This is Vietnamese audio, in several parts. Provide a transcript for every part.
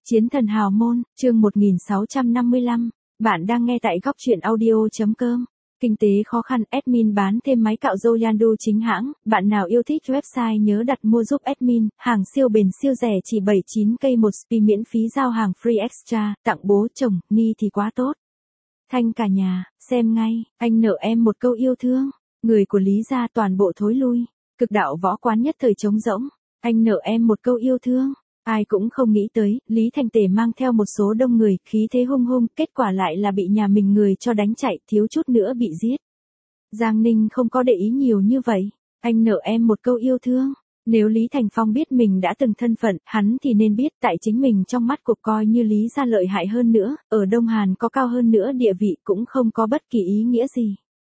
Chiến thần hào môn, chương 1655, bạn đang nghe tại góc truyện audio.com. Kinh tế khó khăn, admin bán thêm máy cạo râu Yandu chính hãng, bạn nào yêu thích website nhớ đặt mua giúp admin, hàng siêu bền siêu rẻ chỉ 79k một spi miễn phí giao hàng free extra, tặng bố chồng, ni thì quá tốt. Thanh cả nhà, xem ngay, anh nợ em một câu yêu thương, người của Lý gia toàn bộ thối lui, cực đạo võ quán nhất thời trống rỗng, anh nợ em một câu yêu thương. Ai cũng không nghĩ tới, Lý Thành Tể mang theo một số đông người, khí thế hung hung, kết quả lại là bị nhà mình người cho đánh chạy, thiếu chút nữa bị giết. Giang Ninh không có để ý nhiều như vậy, anh nợ em một câu yêu thương. Nếu Lý Thành Phong biết mình đã từng thân phận, hắn thì nên biết tại chính mình trong mắt cuộc coi như Lý gia lợi hại hơn nữa, ở Đông Hàn có cao hơn nữa địa vị cũng không có bất kỳ ý nghĩa gì.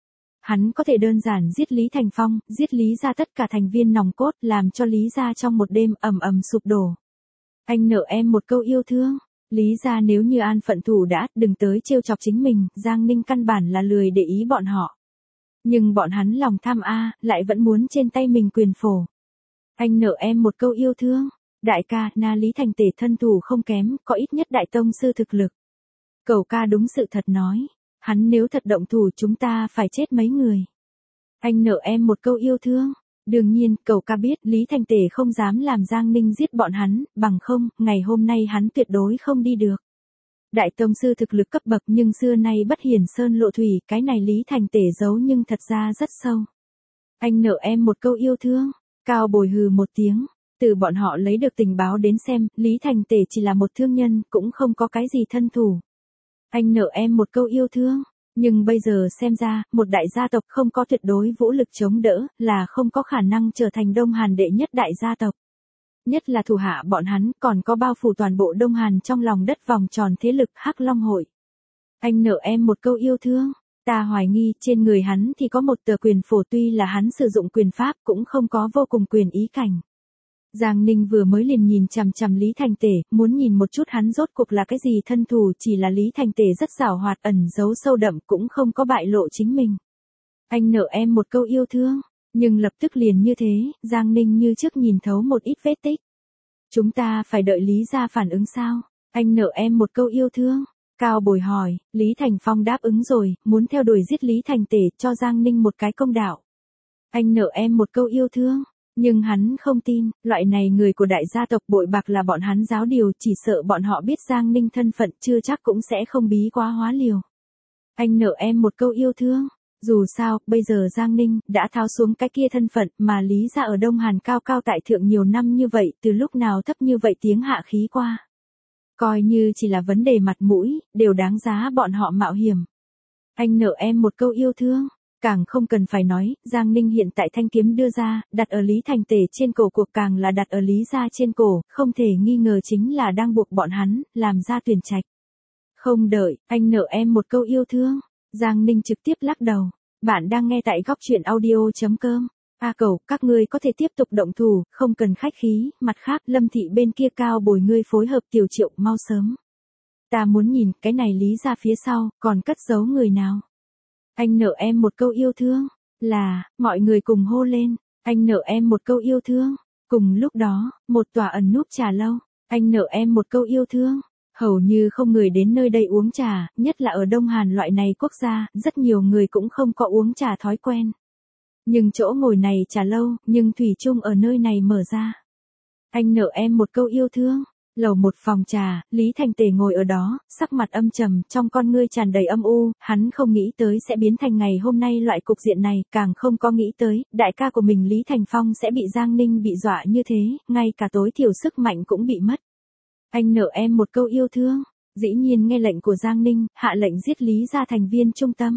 Hắn có thể đơn giản giết Lý Thành Phong, giết Lý gia tất cả thành viên nòng cốt, làm cho Lý gia trong một đêm ầm ầm sụp đổ. Anh nợ em một câu yêu thương. Lý gia nếu như an phận thủ đã, đừng tới trêu chọc chính mình, Giang Ninh căn bản là lười để ý bọn họ. Nhưng bọn hắn lòng tham lại vẫn muốn trên tay mình quyền phổ. Anh nợ em một câu yêu thương. Đại ca, na Lý Thành Tể thân thủ không kém, có ít nhất đại tông sư thực lực. Cẩu ca đúng sự thật nói. Hắn nếu thật động thủ chúng ta phải chết mấy người. Anh nợ em một câu yêu thương. Đương nhiên, cậu ca biết Lý Thành Tể không dám làm Giang Ninh giết bọn hắn, bằng không, ngày hôm nay hắn tuyệt đối không đi được. Đại tông sư thực lực cấp bậc nhưng xưa nay bất hiển sơn lộ thủy, cái này Lý Thành Tể giấu nhưng thật ra rất sâu. Anh nợ em một câu yêu thương, Cao Bồi hừ một tiếng, từ bọn họ lấy được tình báo đến xem, Lý Thành Tể chỉ là một thương nhân, cũng không có cái gì thân thủ. Anh nợ em một câu yêu thương. Nhưng bây giờ xem ra, một đại gia tộc không có tuyệt đối vũ lực chống đỡ, là không có khả năng trở thành Đông Hàn đệ nhất đại gia tộc. Nhất là thủ hạ bọn hắn còn có bao phủ toàn bộ Đông Hàn trong lòng đất vòng tròn thế lực Hắc Long Hội. Anh nợ em một câu yêu thương, ta hoài nghi trên người hắn thì có một tờ quyền phổ, tuy là hắn sử dụng quyền pháp cũng không có vô cùng quyền ý cảnh. Giang Ninh vừa mới liền nhìn chằm chằm Lý Thành Tể, muốn nhìn một chút hắn rốt cuộc là cái gì thân thủ, chỉ là Lý Thành Tể rất giàu hoạt, ẩn giấu sâu đậm, cũng không có bại lộ chính mình. Anh nợ em một câu yêu thương, nhưng lập tức liền như thế, Giang Ninh như trước nhìn thấu một ít vết tích. Chúng ta phải đợi Lý gia phản ứng sao? Anh nợ em một câu yêu thương. Cao Bồi hỏi, Lý Thành Phong đáp ứng rồi, muốn theo đuổi giết Lý Thành Tể, cho Giang Ninh một cái công đạo. Anh nợ em một câu yêu thương. Nhưng hắn không tin, loại này người của đại gia tộc bội bạc là bọn hắn giáo điều, chỉ sợ bọn họ biết Giang Ninh thân phận chưa chắc cũng sẽ không bí quá hóa liều. Anh nợ em một câu yêu thương. Dù sao, bây giờ Giang Ninh đã tháo xuống cái kia thân phận mà Lý gia ở Đông Hàn cao cao tại thượng nhiều năm như vậy, từ lúc nào thấp như vậy tiếng hạ khí qua. Coi như chỉ là vấn đề mặt mũi, đều đáng giá bọn họ mạo hiểm. Anh nợ em một câu yêu thương. Càng không cần phải nói, Giang Ninh hiện tại thanh kiếm đưa ra, đặt ở Lý Thành Tể trên cổ, cuộc càng là đặt ở Lý gia trên cổ, không thể nghi ngờ chính là đang buộc bọn hắn, làm ra tuyển trạch. Không đợi, anh nợ em một câu yêu thương. Giang Ninh trực tiếp lắc đầu. Bạn đang nghe tại góc truyện audio.com. Cẩu, các ngươi có thể tiếp tục động thủ, không cần khách khí, mặt khác, Lâm thị bên kia Cao Bồi ngươi phối hợp Tiểu Triệu, mau sớm. Ta muốn nhìn, cái này Lý gia phía sau, còn cất giấu người nào? Anh nợ em một câu yêu thương, là, mọi người cùng hô lên, anh nợ em một câu yêu thương. Cùng lúc đó, một tòa ẩn núp trà lâu, anh nợ em một câu yêu thương. Hầu như không người đến nơi đây uống trà, nhất là ở Đông Hàn loại này quốc gia, rất nhiều người cũng không có uống trà thói quen. Nhưng chỗ ngồi này trà lâu, nhưng thủy chung ở nơi này mở ra. Anh nợ em một câu yêu thương. Lầu một phòng trà, Lý Thành Tể ngồi ở đó, sắc mặt âm trầm, trong con ngươi tràn đầy âm u, hắn không nghĩ tới sẽ biến thành ngày hôm nay loại cục diện này, càng không có nghĩ tới, đại ca của mình Lý Thành Phong sẽ bị Giang Ninh bị dọa như thế, ngay cả tối thiểu sức mạnh cũng bị mất. Anh nợ em một câu yêu thương, dĩ nhiên nghe lệnh của Giang Ninh, hạ lệnh giết Lý gia thành viên trung tâm.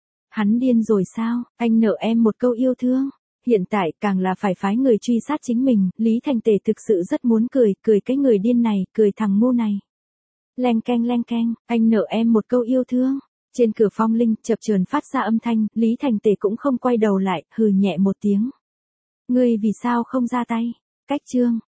Hắn điên rồi sao, anh nợ em một câu yêu thương. Hiện tại càng là phải phái người truy sát chính mình, Lý Thành Tể thực sự rất muốn cười cái người điên này, cười thằng ngu này. Leng keng, anh nợ em một câu yêu thương. Trên cửa phong linh chập chờn phát ra âm thanh, Lý Thành Tể cũng không quay đầu lại, hừ nhẹ một tiếng. Ngươi vì sao không ra tay? Cách chương.